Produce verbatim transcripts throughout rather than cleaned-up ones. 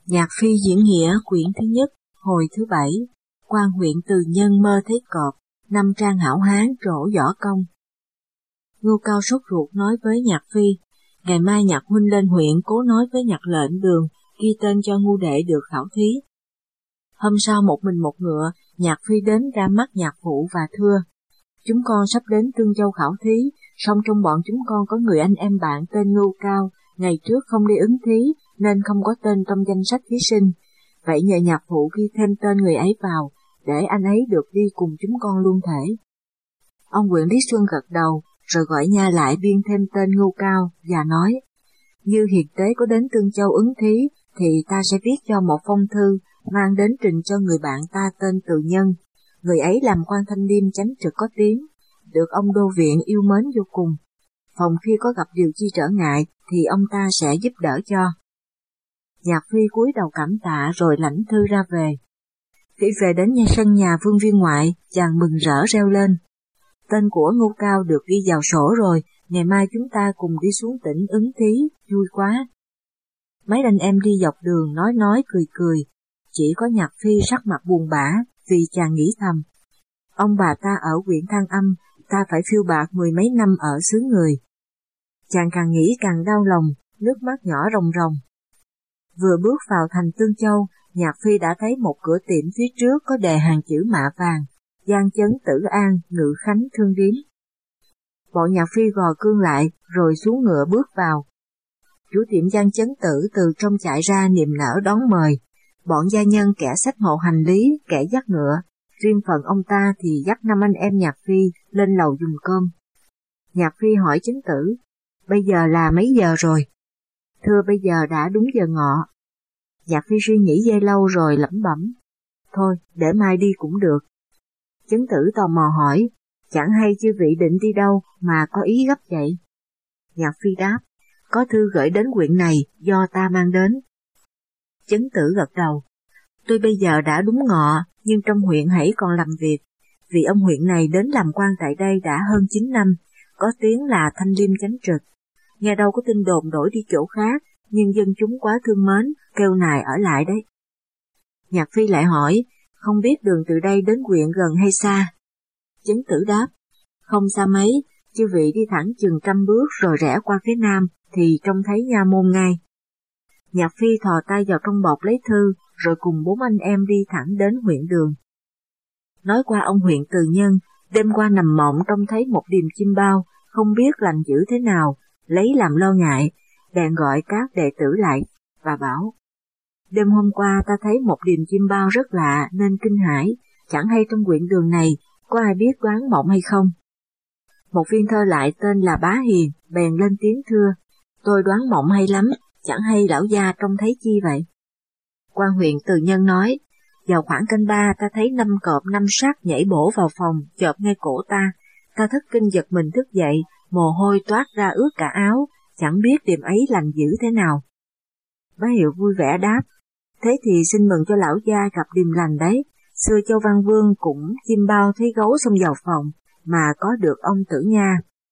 Nhạc phi diễn nghĩa quyển thứ nhất, hồi thứ bảy, quan huyện Từ Nhân mơ thấy cọp, năm trang hảo hán trổ võ công. Ngưu Cao sốt ruột nói với Nhạc phi, ngày mai Nhạc huynh lên huyện cố nói với Nhạc lệnh Đường, ghi tên cho ngu đệ được khảo thí. Hôm sau một mình một ngựa, Nhạc phi đến ra mắt Nhạc phụ và thưa, chúng con sắp đến Tương Châu khảo thí, song trong bọn chúng con có người anh em bạn tên Ngưu Cao, ngày trước không đi ứng thí nên không có tên trong danh sách thí sinh. Vậy nhờ Nhạc phụ ghi thêm tên người ấy vào, để anh ấy được đi cùng chúng con luôn thể. Ông huyện Lý Xuân gật đầu, rồi gọi nha lại biên thêm tên Ngưu Cao và nói, như hiền tế có đến Tương Châu ứng thí, thì ta sẽ viết cho một phong thư mang đến trình cho người bạn ta tên Từ Nhân. Người ấy làm quan thanh liêm chánh trực có tiếng, được ông đô viện yêu mến vô cùng. Phòng khi có gặp điều chi trở ngại thì ông ta sẽ giúp đỡ cho. Nhạc phi cúi đầu cảm tạ rồi lãnh thư ra về. Khi về đến nhà sân nhà vương viên ngoại, chàng mừng rỡ reo lên. Tên của Ngưu Cao được ghi vào sổ rồi, ngày mai chúng ta cùng đi xuống tỉnh ứng thí, vui quá. Mấy anh em đi dọc đường nói nói cười cười, chỉ có Nhạc phi sắc mặt buồn bã vì chàng nghĩ thầm. Ông bà ta ở huyện Thăng Âm, ta phải phiêu bạt mười mấy năm ở xứ người. Chàng càng nghĩ càng đau lòng, nước mắt nhỏ ròng ròng. Vừa bước vào thành Tương Châu, Nhạc phi đã thấy một cửa tiệm phía trước có đề hàng chữ mạ vàng, Giang Chấn Tử An, Ngự Khánh Thương Điếm. Bọn Nhạc phi gò cương lại, rồi xuống ngựa bước vào. Chủ tiệm Giang Chấn Tử từ trong chạy ra niềm nở đón mời. Bọn gia nhân kẻ xách hộ hành lý, kẻ dắt ngựa, riêng phần ông ta thì dắt năm anh em Nhạc phi lên lầu dùng cơm. Nhạc phi hỏi Chấn Tử, bây giờ là mấy giờ rồi? Thưa bây giờ đã đúng giờ ngọ. Nhạc phi suy nghĩ giây lâu rồi lẩm bẩm, thôi để mai đi cũng được. Chấn Tử tò mò hỏi, chẳng hay chư vị định đi đâu mà có ý gấp vậy? Nhạc phi đáp, có thư gửi đến huyện này do ta mang đến. Chấn Tử gật đầu, tôi bây giờ đã đúng ngọ, nhưng trong huyện hãy còn làm việc, vì ông huyện này đến làm quan tại đây đã hơn chín năm, có tiếng là thanh liêm chánh trực. Nghe đâu có tin đồn đổi đi chỗ khác, nhưng dân chúng quá thương mến, kêu nài ở lại đấy. Nhạc phi lại hỏi, không biết đường từ đây đến huyện gần hay xa? Chấn Tử đáp, không xa mấy, chư vị đi thẳng chừng trăm bước rồi rẽ qua phía nam, thì trông thấy nha môn ngay. Nhạc phi thò tay vào trong bọc lấy thư, rồi cùng bốn anh em đi thẳng đến huyện đường. Nói qua ông huyện Từ Nhân, đêm qua nằm mộng trông thấy một điềm chim bao, không biết lành dữ thế nào, lấy làm lo ngại, bèn gọi các đệ tử lại, và bảo, đêm hôm qua ta thấy một điềm chim bao rất lạ nên kinh hãi, chẳng hay trong huyện đường này có ai biết đoán mộng hay không. Một viên thơ lại tên là Bá Hiền, bèn lên tiếng thưa, tôi đoán mộng hay lắm, chẳng hay lão gia trông thấy chi vậy? Quan huyện Từ Nhân nói, vào khoảng canh ba ta thấy năm cọp năm sắt nhảy bổ vào phòng, chộp ngay cổ ta, ta thất kinh giật mình thức dậy, mồ hôi toát ra ướt cả áo, chẳng biết điềm ấy lành dữ thế nào. Bá Hiệu vui vẻ đáp, thế thì xin mừng cho lão gia gặp điềm lành đấy, xưa Châu Văn Vương cũng chim bao thấy gấu xông vào phòng, mà có được ông Tử Nha.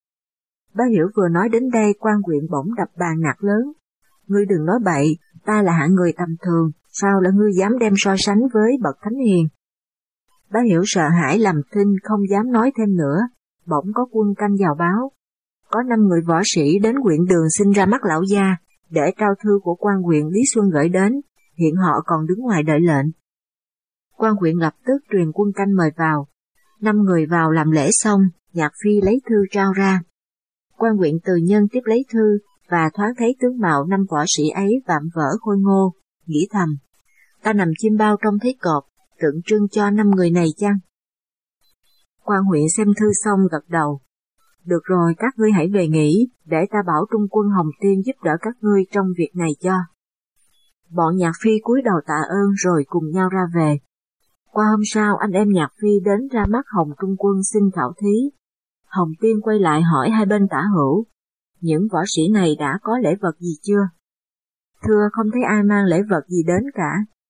Bá Hiểu vừa nói đến đây, quan huyện bỗng đập bàn nạt lớn, ngươi đừng nói bậy, ta là hạng người tầm thường, sao là ngươi dám đem so sánh với bậc thánh hiền? Bá Hiểu sợ hãi làm thinh không dám nói thêm nữa, bỗng có quân canh vào báo, có năm người võ sĩ đến huyện đường xin ra mắt lão gia, để trao thư của quan huyện Lý Xuân gửi đến, hiện họ còn đứng ngoài đợi lệnh. Quan huyện lập tức truyền quân canh mời vào, năm người vào làm lễ xong, Nhạc phi lấy thư trao ra. Quan huyện Từ Nhân tiếp lấy thư, và thoáng thấy tướng mạo năm võ sĩ ấy vạm vỡ khôi ngô, nghĩ thầm, ta nằm chim bao trông thấy cọp, tượng trưng cho năm người này chăng? Quan huyện xem thư xong gật đầu, được rồi các ngươi hãy về nghỉ, để ta bảo trung quân Hồng Tiên giúp đỡ các ngươi trong việc này cho. Bọn Nhạc phi cúi đầu tạ ơn rồi cùng nhau ra về. Qua hôm sau anh em Nhạc phi đến ra mắt Hồng Trung quân xin khảo thí. Hồng Tiên quay lại hỏi hai bên tả hữu, những võ sĩ này đã có lễ vật gì chưa? Thưa không thấy ai mang lễ vật gì đến cả.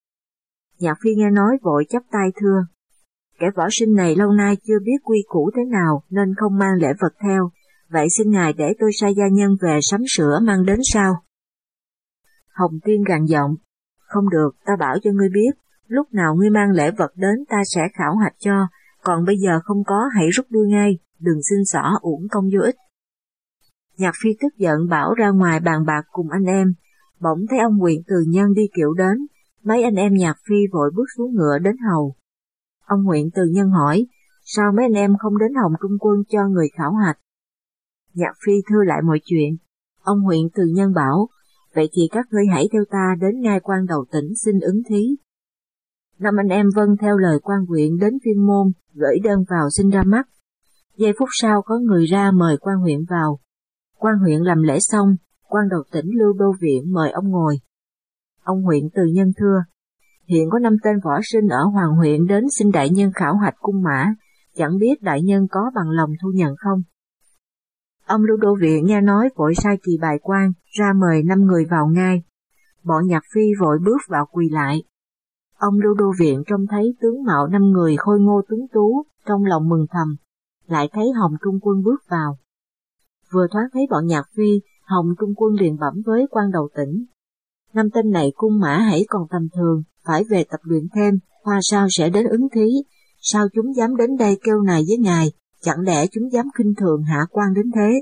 Nhạc phi nghe nói vội chắp tay thưa, kẻ võ sinh này lâu nay chưa biết quy củ thế nào nên không mang lễ vật theo, vậy xin ngài để tôi sai gia nhân về sắm sửa mang đến sau. Hồng Tiên gằn giọng, Không được, ta bảo cho ngươi biết, lúc nào ngươi mang lễ vật đến ta sẽ khảo hạch cho, còn bây giờ không có hãy rút lui ngay, đừng xin xỏ uổng công vô ích. Nhạc Phi tức giận bảo ra ngoài bàn bạc cùng anh em, bỗng thấy ông huyện từ nhân đi kiệu đến, mấy anh em Nhạc Phi vội bước xuống ngựa đến hầu. Ông huyện từ nhân hỏi, sao mấy anh em không đến Hồng Trung Quân cho người khảo hạch? Nhạc Phi thưa lại mọi chuyện. Ông huyện từ nhân bảo, vậy thì các ngươi hãy theo ta đến ngai quan đầu tỉnh xin ứng thí. Năm anh em vâng theo lời quan huyện đến Viên Môn, gửi đơn vào xin ra mắt. Giây phút sau có người ra mời quan huyện vào. Quan huyện làm lễ xong, quan đầu tỉnh Lưu Đô Viện mời ông ngồi. Ông huyện từ nhân thưa, hiện có năm tên võ sinh ở Hoàng huyện đến xin đại nhân khảo hạch cung mã, chẳng biết đại nhân có bằng lòng thu nhận không? Ông Lưu Đô Viện nghe nói vội sai kỳ bài quan ra mời năm người vào ngai. Bọn Nhạc Phi vội bước vào quỳ lại. Ông Lưu Đô Viện trông thấy tướng mạo năm người khôi ngô tuấn tú, trong lòng mừng thầm, lại thấy Hồng Trung Quân bước vào. Vừa thoáng thấy bọn Nhạc Phi, Hồng Trung Quân liền bẩm với quan đầu tỉnh. Năm tên này cung mã hãy còn tầm thường, phải về tập luyện thêm, hoa sao sẽ đến ứng thí, sao chúng dám đến đây kêu này với ngài, chẳng lẽ chúng dám khinh thường hạ quan đến thế?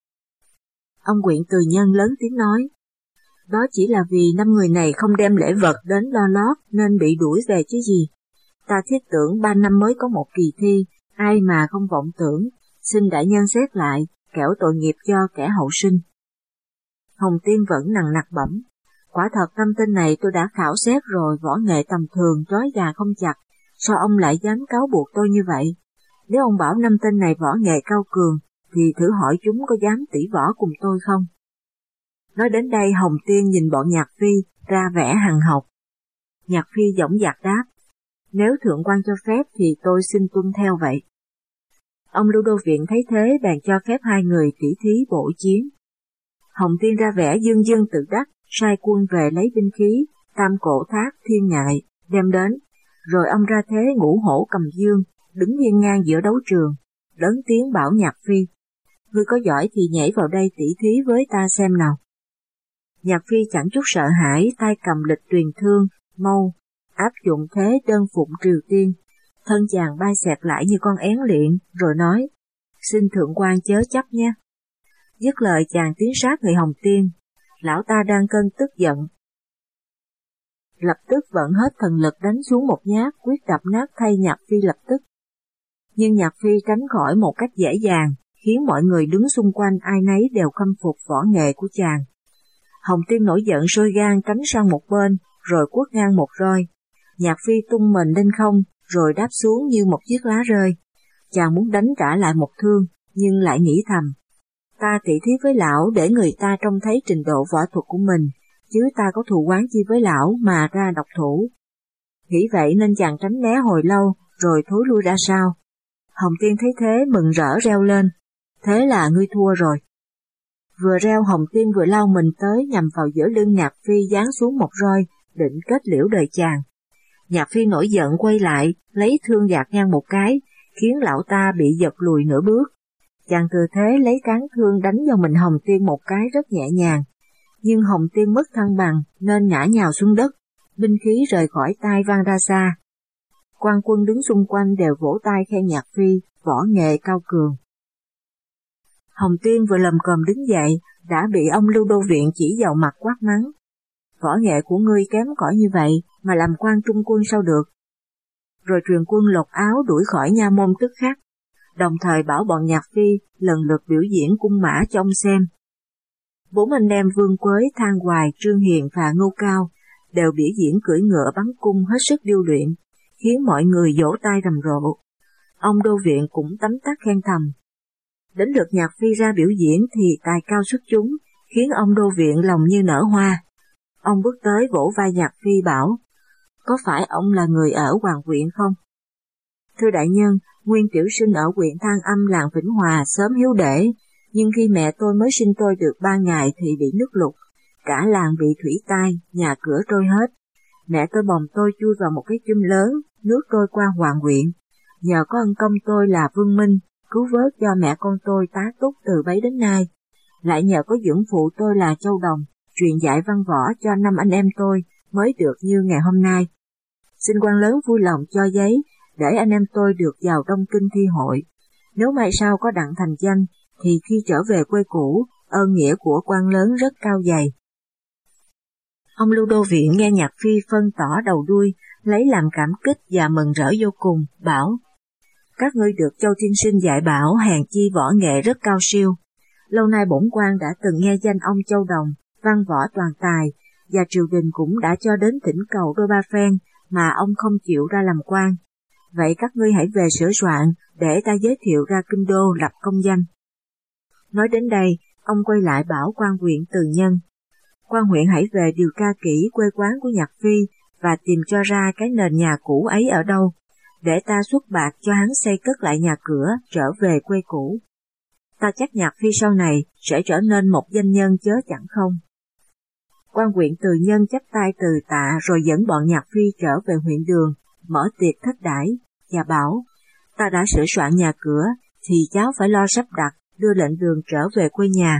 Ông huyện từ nhân lớn tiếng nói, đó chỉ là vì năm người này không đem lễ vật đến lo lót nên bị đuổi về chứ gì. Ta thiết tưởng ba năm mới có một kỳ thi, ai mà không vọng tưởng, xin đại nhân xét lại, kẻo tội nghiệp cho kẻ hậu sinh. Hồng Tiên vẫn nằng nặc bẩm, quả thật năm tên này tôi đã khảo xét rồi, võ nghệ tầm thường, trói gà không chặt, sao ông lại dám cáo buộc tôi như vậy? Nếu ông bảo năm tên này võ nghệ cao cường, thì thử hỏi chúng có dám tỉ võ cùng tôi không? Nói đến đây Hồng Tiên nhìn bọn Nhạc Phi, ra vẻ hằn học. Nhạc Phi dõng dạc đáp, nếu thượng quan cho phép thì tôi xin tuân theo vậy. Ông Lưu Đô Viện thấy thế bèn cho phép hai người tỉ thí bộ chiến. Hồng Tiên ra vẻ dương dương tự đắc, sai quân về lấy binh khí, tam cổ thác thiên ngại, đem đến, rồi ông ra thế ngũ hổ cầm dương, đứng hiên ngang giữa đấu trường, lớn tiếng bảo Nhạc Phi, ngươi có giỏi thì nhảy vào đây tỉ thí với ta xem nào. Nhạc Phi chẳng chút sợ hãi, tay cầm lịch truyền thương, mâu, áp dụng thế đơn phụng Triều Tiên, thân chàng bay xẹt lại như con én luyện, rồi nói, xin thượng quan chớ chấp nhé. Dứt lời chàng tiến sát người Hồng Tiên, lão ta đang cơn tức giận. Lập tức vận hết thần lực đánh xuống một nhát, quyết đập nát thay Nhạc Phi lập tức. Nhưng Nhạc Phi tránh khỏi một cách dễ dàng, khiến mọi người đứng xung quanh ai nấy đều khâm phục võ nghệ của chàng. Hồng Tiên nổi giận sôi gan tránh sang một bên, rồi quất ngang một roi. Nhạc Phi tung mình lên không, rồi đáp xuống như một chiếc lá rơi. Chàng muốn đánh trả lại một thương, nhưng lại nghĩ thầm, ta tỉ thí với lão để người ta trông thấy trình độ võ thuật của mình, chứ ta có thù oán chi với lão mà ra độc thủ. Nghĩ vậy nên chàng tránh né hồi lâu, rồi thối lui ra sau. Hồng Tiên thấy thế mừng rỡ reo lên, thế là ngươi thua rồi. Vừa reo Hồng Tiên vừa lao mình tới nhằm vào giữa lưng Nhạc Phi giáng xuống một roi, định kết liễu đời chàng. Nhạc Phi nổi giận quay lại, lấy thương gạt ngang một cái, khiến lão ta bị giật lùi nửa bước. Chàng thừa thế lấy cán thương đánh vào mình Hồng Tiên một cái rất nhẹ nhàng, nhưng Hồng Tiên mất thăng bằng nên ngã nhào xuống đất, binh khí rời khỏi tay vang ra xa. Quan quân đứng xung quanh đều vỗ tay khen Nhạc Phi, võ nghệ cao cường. Hồng Tiên vừa lầm cồm đứng dậy, đã bị ông Lưu Đô Viện chỉ vào mặt quát mắng. Võ nghệ của ngươi kém cỏi như vậy, mà làm quan trung quân sao được? Rồi truyền quân lột áo đuổi khỏi nha môn tức khắc, đồng thời bảo bọn Nhạc Phi lần lượt biểu diễn cung mã cho ông xem. Bốn anh em Vương Quới, Thang Hoài, Trương Hiền và Ngô Cao đều biểu diễn cưỡi ngựa bắn cung hết sức điêu luyện, khiến mọi người vỗ tay rầm rộ. Ông Đô Viện cũng tấm tắc khen thầm. Đến lượt Nhạc Phi ra biểu diễn thì tài cao xuất chúng, khiến ông Đô Viện lòng như nở hoa. Ông bước tới vỗ vai Nhạc Phi bảo, có phải ông là người ở Hoàng huyện không? Thưa đại nhân, nguyên tiểu sinh ở huyện Thang Âm làng Vĩnh Hòa sớm hiếu để, nhưng khi mẹ tôi mới sinh tôi được ba ngày thì bị nước lụt, cả làng bị thủy tai, nhà cửa trôi hết. Mẹ tôi bồng tôi chui vào một cái chum lớn, nước trôi qua Hoàng huyện. Nhờ có ân công tôi là Vương Minh, cứu vớt cho mẹ con tôi tá túc từ bấy đến nay. Lại nhờ có dưỡng phụ tôi là Châu Đồng, truyền dạy văn võ cho năm anh em tôi, mới được như ngày hôm nay. Xin quan lớn vui lòng cho giấy để anh em tôi được vào Đông Kinh thi hội. Nếu mai sau có đặng thành danh, thì khi trở về quê cũ, ơn nghĩa của quan lớn rất cao dày. Ông Lưu Đô Viện nghe Nhạc Phi phân tỏ đầu đuôi, lấy làm cảm kích và mừng rỡ vô cùng, bảo: Các ngươi được Châu Tiên Sinh dạy bảo hèn chi võ nghệ rất cao siêu. Lâu nay bổn quan đã từng nghe danh ông Châu Đồng, văn võ toàn tài, và triều đình cũng đã cho đến thỉnh cầu đôi ba phen, mà ông không chịu ra làm quan. Vậy các ngươi hãy về sửa soạn, để ta giới thiệu ra kinh đô lập công danh. Nói đến đây, ông quay lại bảo quan huyện Từ Nhân: Quan huyện hãy về điều tra kỹ quê quán của Nhạc Phi và tìm cho ra cái nền nhà cũ ấy ở đâu, để ta xuất bạc cho hắn xây cất lại nhà cửa, trở về quê cũ. Ta chắc Nhạc Phi sau này sẽ trở nên một danh nhân chớ chẳng không. Quan huyện Từ Nhân chắp tay từ tạ rồi dẫn bọn Nhạc Phi trở về huyện Đường, mở tiệc thết đãi, và bảo: Ta đã sửa soạn nhà cửa, thì cháu phải lo sắp đặt, đưa lệnh Đường trở về quê nhà.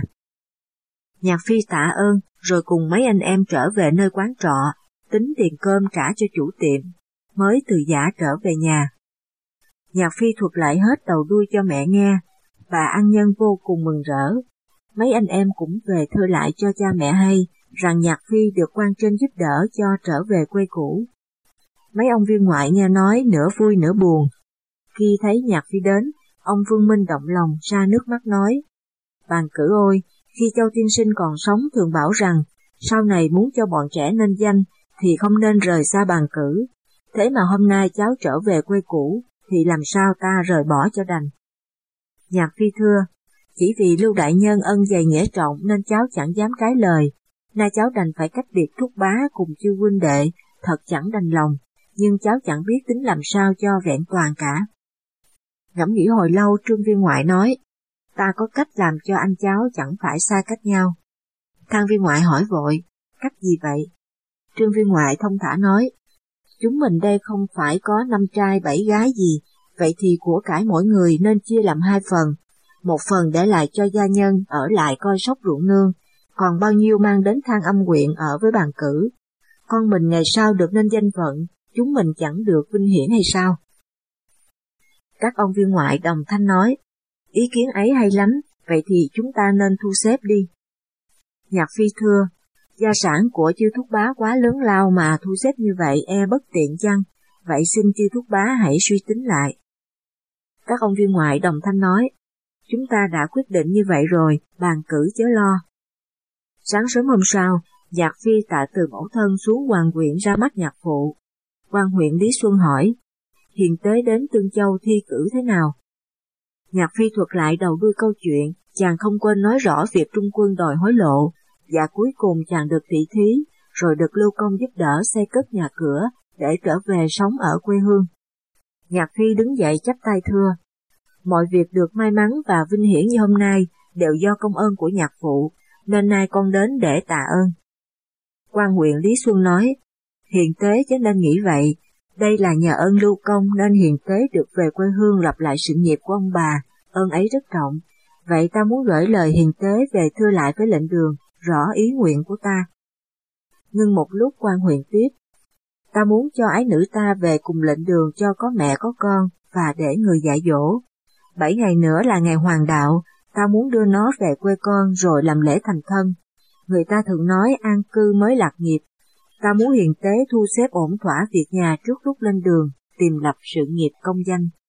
Nhạc Phi tạ ơn, rồi cùng mấy anh em trở về nơi quán trọ, tính tiền cơm trả cho chủ tiệm, mới từ giã trở về nhà. Nhạc Phi thuật lại hết đầu đuôi cho mẹ nghe, bà ăn nhân vô cùng mừng rỡ. Mấy anh em cũng về thưa lại cho cha mẹ hay, rằng Nhạc Phi được quan trên giúp đỡ cho trở về quê cũ. Mấy ông viên ngoại nghe nói nửa vui nửa buồn. Khi thấy Nhạc Phi đến, ông Vương Minh động lòng ra nước mắt nói: Bàn cử ôi, khi Châu Tiên Sinh còn sống thường bảo rằng, sau này muốn cho bọn trẻ nên danh, thì không nên rời xa bàn cử. Thế mà hôm nay cháu trở về quê cũ, thì làm sao ta rời bỏ cho đành. Nhạc Phi thưa: Chỉ vì Lưu đại nhân ân dày nghĩa trọng nên cháu chẳng dám trái lời. Nay cháu đành phải cách biệt thúc bá cùng chư huynh đệ, thật chẳng đành lòng, nhưng cháu chẳng biết tính làm sao cho vẹn toàn cả. Ngẫm nghĩ hồi lâu, Trương viên ngoại nói: Ta có cách làm cho anh cháu chẳng phải xa cách nhau. Thang viên ngoại hỏi vội: Cách gì vậy? Trương viên ngoại thông thả nói: Chúng mình đây không phải có năm trai bảy gái gì, vậy thì của cải mỗi người nên chia làm hai phần, một phần để lại cho gia nhân ở lại coi sóc ruộng nương, còn bao nhiêu mang đến Thang Âm huyện ở với bàn cử. Con mình ngày sau được nên danh phận, chúng mình chẳng được vinh hiển hay sao? Các ông viên ngoại đồng thanh nói: Ý kiến ấy hay lắm, vậy thì chúng ta nên thu xếp đi. Nhạc Phi thưa: Gia sản của chư thúc bá quá lớn lao mà thu xếp như vậy e bất tiện chăng, vậy xin chư thúc bá hãy suy tính lại. Các ông viên ngoại đồng thanh nói: Chúng ta đã quyết định như vậy rồi, bàn cử chớ lo. Sáng sớm hôm sau, Nhạc Phi tạ từ mẫu thân xuống Hoàng huyện ra mắt nhạc phụ. Quan huyện Lý Xuân hỏi: Hiền tế đến Tương Châu thi cử thế nào? Nhạc Phi thuật lại đầu đuôi câu chuyện, chàng không quên nói rõ việc trung quân đòi hối lộ, và cuối cùng chàng được thị thí, rồi được Lưu Công giúp đỡ xây cất nhà cửa, để trở về sống ở quê hương. Nhạc Phi đứng dậy chắp tay thưa: Mọi việc được may mắn và vinh hiển như hôm nay đều do công ơn của nhạc phụ, nên nay con đến để tạ ơn. Quan huyện Lý Xuân nói: Hiền tế chớ nên nghĩ vậy, đây là nhờ ơn Lưu Công nên hiền tế được về quê hương lập lại sự nghiệp của ông bà, ơn ấy rất trọng. Vậy ta muốn gửi lời hiền tế về thưa lại với lệnh Đường, rõ ý nguyện của ta. Ngưng một lúc, quan huyện tiếp: Ta muốn cho ái nữ ta về cùng lệnh Đường cho có mẹ có con, và để người dạy dỗ. Bảy ngày nữa là ngày hoàng đạo, ta muốn đưa nó về quê con rồi làm lễ thành thân. Người ta thường nói an cư mới lạc nghiệp. Ta muốn hiền tế thu xếp ổn thỏa việc nhà trước lúc lên đường, tìm lập sự nghiệp công danh.